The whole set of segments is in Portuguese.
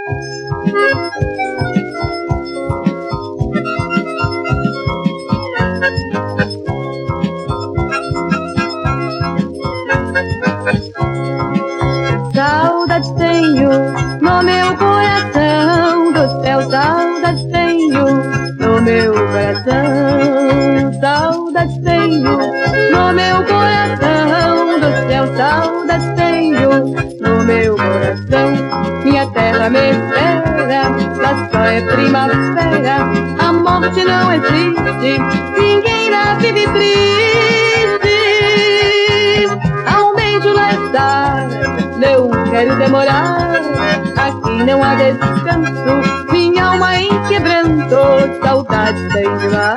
Saudade tenho no meu coração do céu, saudade tenho no meu coração, saudade tenho no meu coração do céu, saudade tenho no meu coração. Minha terra me espera, lá só é primavera, a morte não existe, ninguém lá vive triste. Há um beijo lá está, não quero demorar, aqui não há descanso, minha alma em quebranto, saudade tenho lá.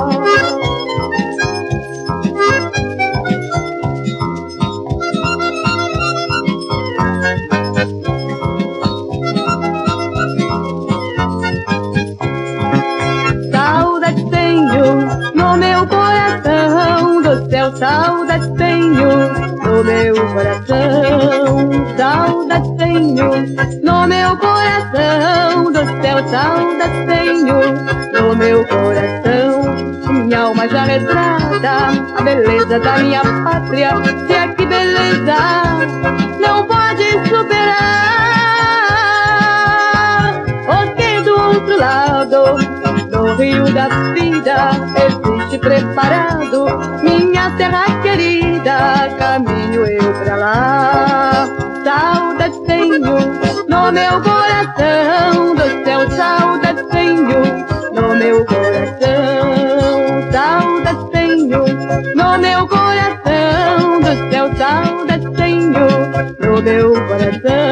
Saudade tenho no meu coração do céu, saudade tenho no meu coração, saudade tenho no meu coração do céu, saudade tenho no meu coração. Minha alma já retrata a beleza da minha pátria, se aqui beleza não pode superar, porque do outro lado do rio da vida existe preparado minha terra querida, caminho eu pra lá. Saudade tenho no meu coração do céu, saudade tenho no meu coração, saudade tenho no meu coração do céu, saudade tenho no meu coração.